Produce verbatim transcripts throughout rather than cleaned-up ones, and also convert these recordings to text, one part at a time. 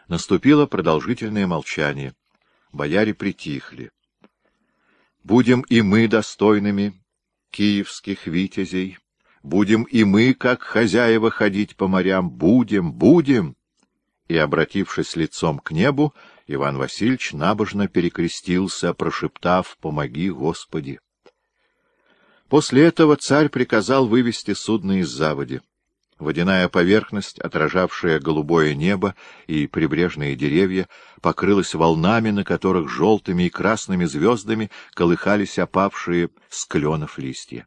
Наступило продолжительное молчание. Бояре притихли. «Будем и мы достойными киевских витязей, будем и мы, как хозяева, ходить по морям, будем, будем!» И, обратившись лицом к небу, Иван Васильевич набожно перекрестился, прошептав: «Помоги, Господи!» После этого царь приказал вывести судно из заводи. Водяная поверхность, отражавшая голубое небо и прибрежные деревья, покрылась волнами, на которых желтыми и красными звездами колыхались опавшие с кленов листья.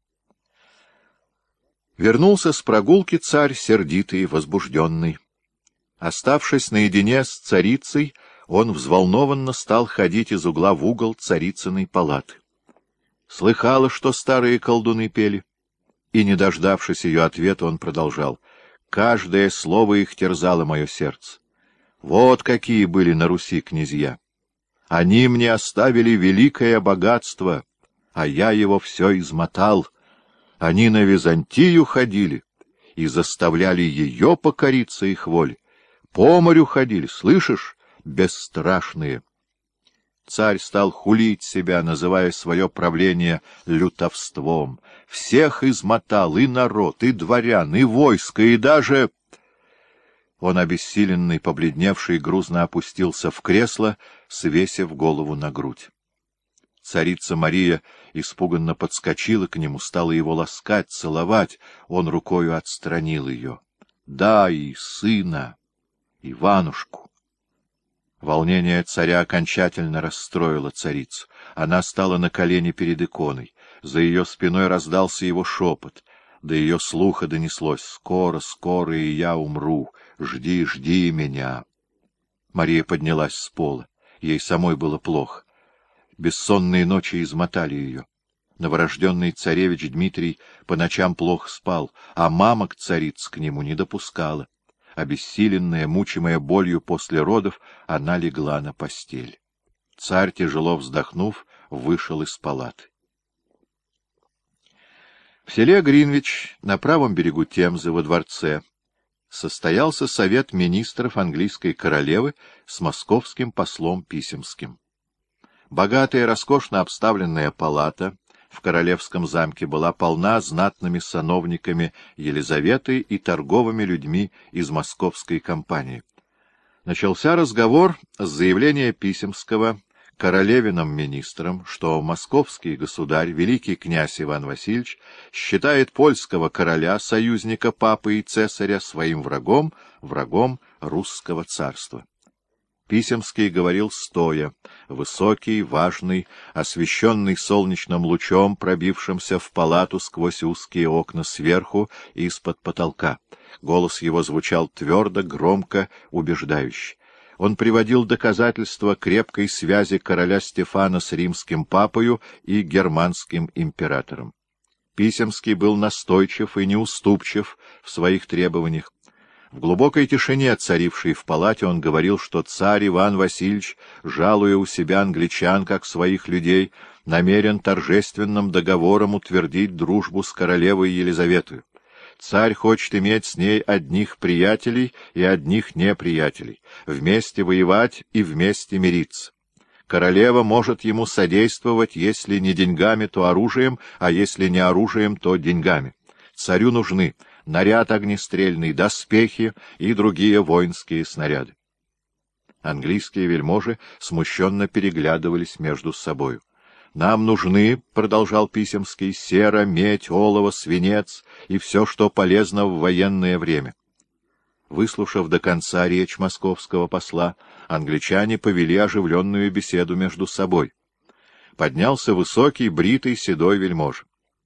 Вернулся с прогулки царь, сердитый, возбужденный. Оставшись наедине с царицей, он взволнованно стал ходить из угла в угол царицыной палаты. Слыхала, что старые колдуны пели, и, не дождавшись ее ответа, он продолжал: «Каждое слово их терзало мое сердце. Вот какие были на Руси князья. Они мне оставили великое богатство, а я его все измотал. Они на Византию ходили и заставляли ее покориться их воле. По морю ходили, слышишь, бесстрашные». Царь стал хулить себя, называя свое правление лютовством. Всех измотал, и народ, и дворян, и войско, и даже... Он, обессиленный, побледневший, грузно опустился в кресло, свесив голову на грудь. Царица Мария испуганно подскочила к нему, стала его ласкать, целовать. Он рукою отстранил ее. «Да, и сына, Иванушку». Волнение царя окончательно расстроило царицу. Она стала на колени перед иконой. За ее спиной раздался его шепот. До ее слуха донеслось: «Скоро, скоро и я умру. Жди, жди меня». Мария поднялась с пола. Ей самой было плохо. Бессонные ночи измотали ее. Новорожденный царевич Дмитрий по ночам плохо спал, а мама к царице к нему не допускала. Обессиленная, мучимая болью после родов, она легла на постель. Царь, тяжело вздохнув, вышел из палаты. В селе Гринвич, на правом берегу Темзы, во дворце, состоялся совет министров английской королевы с московским послом Писемским. Богатая, роскошно обставленная палата в королевском замке была полна знатными сановниками Елизаветы и торговыми людьми из московской компании. Начался разговор с заявления Писемского королевиным министром, что московский государь, великий князь Иван Васильевич, считает польского короля, союзника папы и цесаря, своим врагом, врагом русского царства. Писемский говорил стоя, высокий, важный, освещенный солнечным лучом, пробившимся в палату сквозь узкие окна сверху и из-под потолка. Голос его звучал твердо, громко, убеждающе. Он приводил доказательства крепкой связи короля Стефана с римским папою и германским императором. Писемский был настойчив и неуступчив в своих требованиях. В глубокой тишине, царившей в палате, он говорил, что царь Иван Васильевич, жалуя у себя англичан как своих людей, намерен торжественным договором утвердить дружбу с королевой Елизаветой. Царь хочет иметь с ней одних приятелей и одних неприятелей, вместе воевать и вместе мириться. Королева может ему содействовать, если не деньгами, то оружием, а если не оружием, то деньгами. Царю нужны наряд огнестрельный, доспехи и другие воинские снаряды. Английские вельможи смущенно переглядывались между собою. «Нам нужны, — продолжал Писемский, — сера, медь, олово, свинец и все, что полезно в военное время». Выслушав до конца речь московского посла, англичане повели оживленную беседу между собой. Поднялся высокий, бритый, седой вельможа.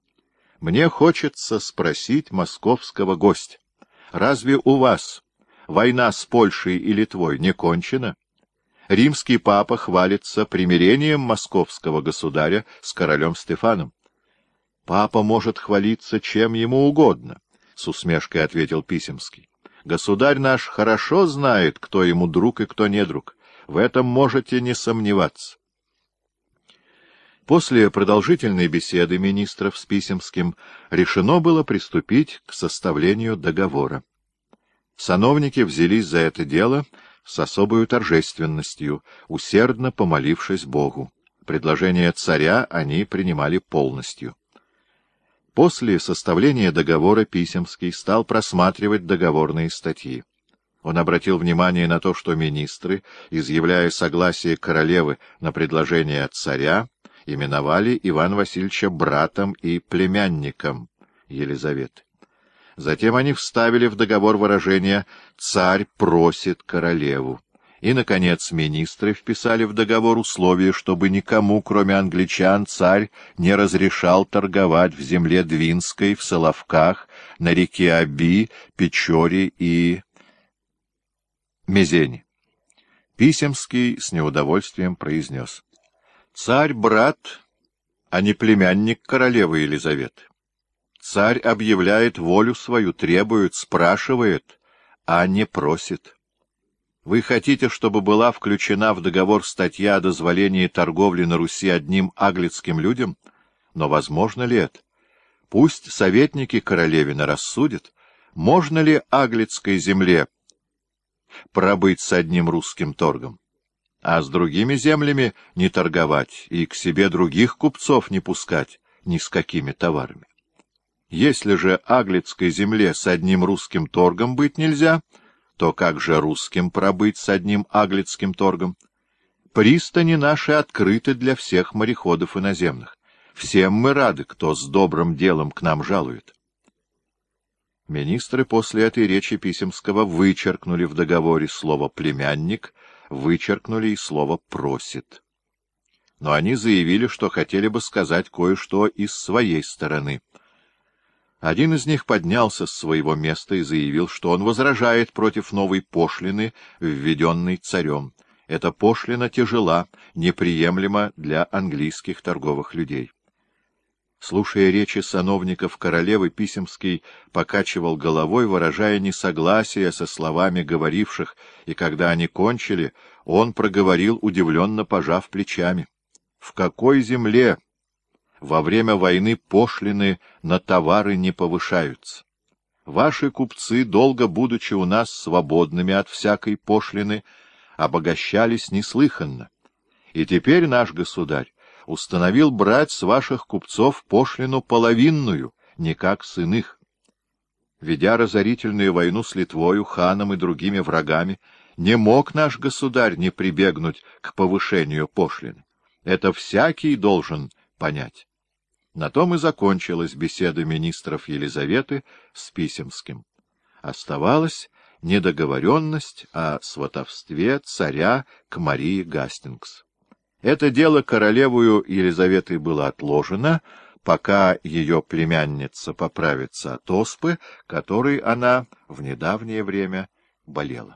«Мне хочется спросить московского гостя, разве у вас война с Польшей и Литвой не кончена? Римский папа хвалится примирением московского государя с королем Стефаном». «Папа может хвалиться чем ему угодно», — с усмешкой ответил Писемский. «Государь наш хорошо знает, кто ему друг и кто не друг. В этом можете не сомневаться». После продолжительной беседы министров с Писемским решено было приступить к составлению договора. Сановники взялись за это дело с особой торжественностью, усердно помолившись Богу. Предложение царя они принимали полностью. После составления договора Писемский стал просматривать договорные статьи. Он обратил внимание на то, что министры, изъявляя согласие королевы на предложение царя, именовали Ивана Васильевича братом и племянником Елизаветы. Затем они вставили в договор выражение «царь просит королеву». И, наконец, министры вписали в договор условие, чтобы никому, кроме англичан, царь не разрешал торговать в земле Двинской, в Соловках, на реке Оби, Печоре и Мезене. Писемский с неудовольствием произнес: «Царь — брат, а не племянник королевы Елизаветы. Царь объявляет волю свою, требует, спрашивает, а не просит. Вы хотите, чтобы была включена в договор статья о дозволении торговли на Руси одним аглицким людям? Но возможно ли это? Пусть советники королевина рассудят, можно ли аглицкой земле пробыть с одним русским торгом, а с другими землями не торговать и к себе других купцов не пускать ни с какими товарами. Если же аглицкой земле с одним русским торгом быть нельзя, то как же русским пробыть с одним аглицким торгом? Пристани наши открыты для всех мореходов иноземных. Всем мы рады, кто с добрым делом к нам жалует». Министры после этой речи Писемского вычеркнули в договоре слово «племянник», вычеркнули и слово «просит». Но они заявили, что хотели бы сказать кое-что и с своей стороны. Один из них поднялся с своего места и заявил, что он возражает против новой пошлины, введенной царем. Эта пошлина тяжела, неприемлема для английских торговых людей. Слушая речи сановников королевы, Писемский покачивал головой, выражая несогласие со словами говоривших, и когда они кончили, он проговорил, удивленно пожав плечами: «В какой земле во время войны пошлины на товары не повышаются? Ваши купцы, долго будучи у нас свободными от всякой пошлины, обогащались неслыханно. И теперь наш государь установил брать с ваших купцов пошлину половинную, не как с иных. Ведя разорительную войну с Литвою, ханом и другими врагами, не мог наш государь не прибегнуть к повышению пошлины. Это всякий должен понять». На том и закончилась беседа министров Елизаветы с Писемским. Оставалась недоговоренность о сватовстве царя к Марии Гастингс. Это дело королевою Елизаветой было отложено, пока ее племянница поправится от оспы, которой она в недавнее время болела.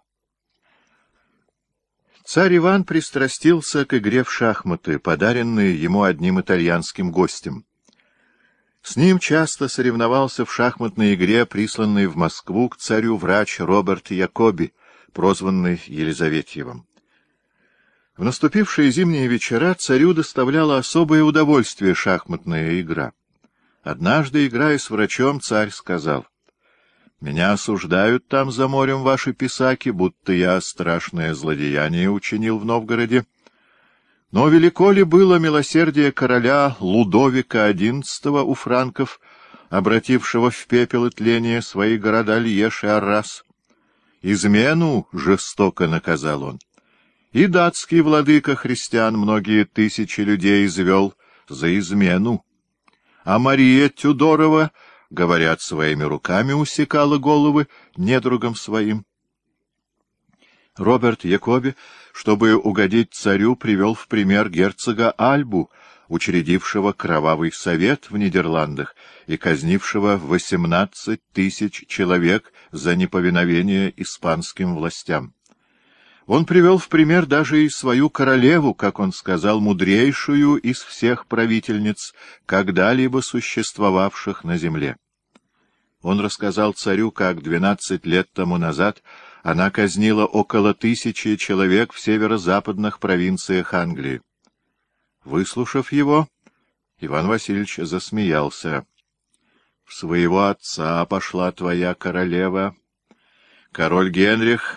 Царь Иван пристрастился к игре в шахматы, подаренные ему одним итальянским гостем. С ним часто соревновался в шахматной игре присланный в Москву к царю врач Роберт Якоби, прозванный Елизаветьевым. В наступившие зимние вечера царю доставляла особое удовольствие шахматная игра. Однажды, играя с врачом, царь сказал: «Меня осуждают там за морем ваши писаки, будто я страшное злодеяние учинил в Новгороде. Но велико ли было милосердие короля Лудовика одиннадцатого у франков, обратившего в пепел и тление свои города Льеж и Аррас? Измену жестоко наказал он. И датский владыка христиан многие тысячи людей извел за измену. А Мария Тюдорова, говорят, своими руками усекала головы недругам своим». Роберт Якоби, чтобы угодить царю, привел в пример герцога Альбу, учредившего кровавый совет в Нидерландах и казнившего восемнадцать тысяч человек за неповиновение испанским властям. Он привел в пример даже и свою королеву, как он сказал, мудрейшую из всех правительниц, когда-либо существовавших на земле. Он рассказал царю, как двенадцать лет тому назад она казнила около тысячи человек в северо-западных провинциях Англии. Выслушав его, Иван Васильевич засмеялся. — В своего отца пошла твоя королева. Король Генрих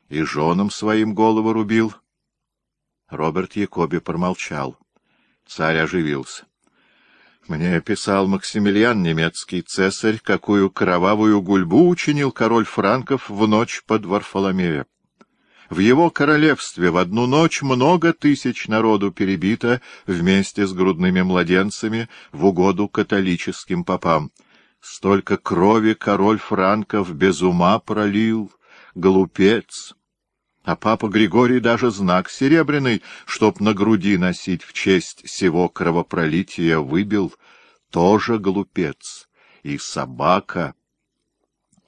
и женам своим голову рубил. Роберт Якоби промолчал. Царь оживился. Мне писал Максимилиан, немецкий цесарь, какую кровавую гульбу учинил король франков в ночь под Варфоломея. В его королевстве в одну ночь много тысяч народу перебито вместе с грудными младенцами в угоду католическим попам. Столько крови король франков без ума пролил, глупец. А папа Григорий даже знак серебряный, чтоб на груди носить в честь сего кровопролития, выбил. Тоже глупец. И собака.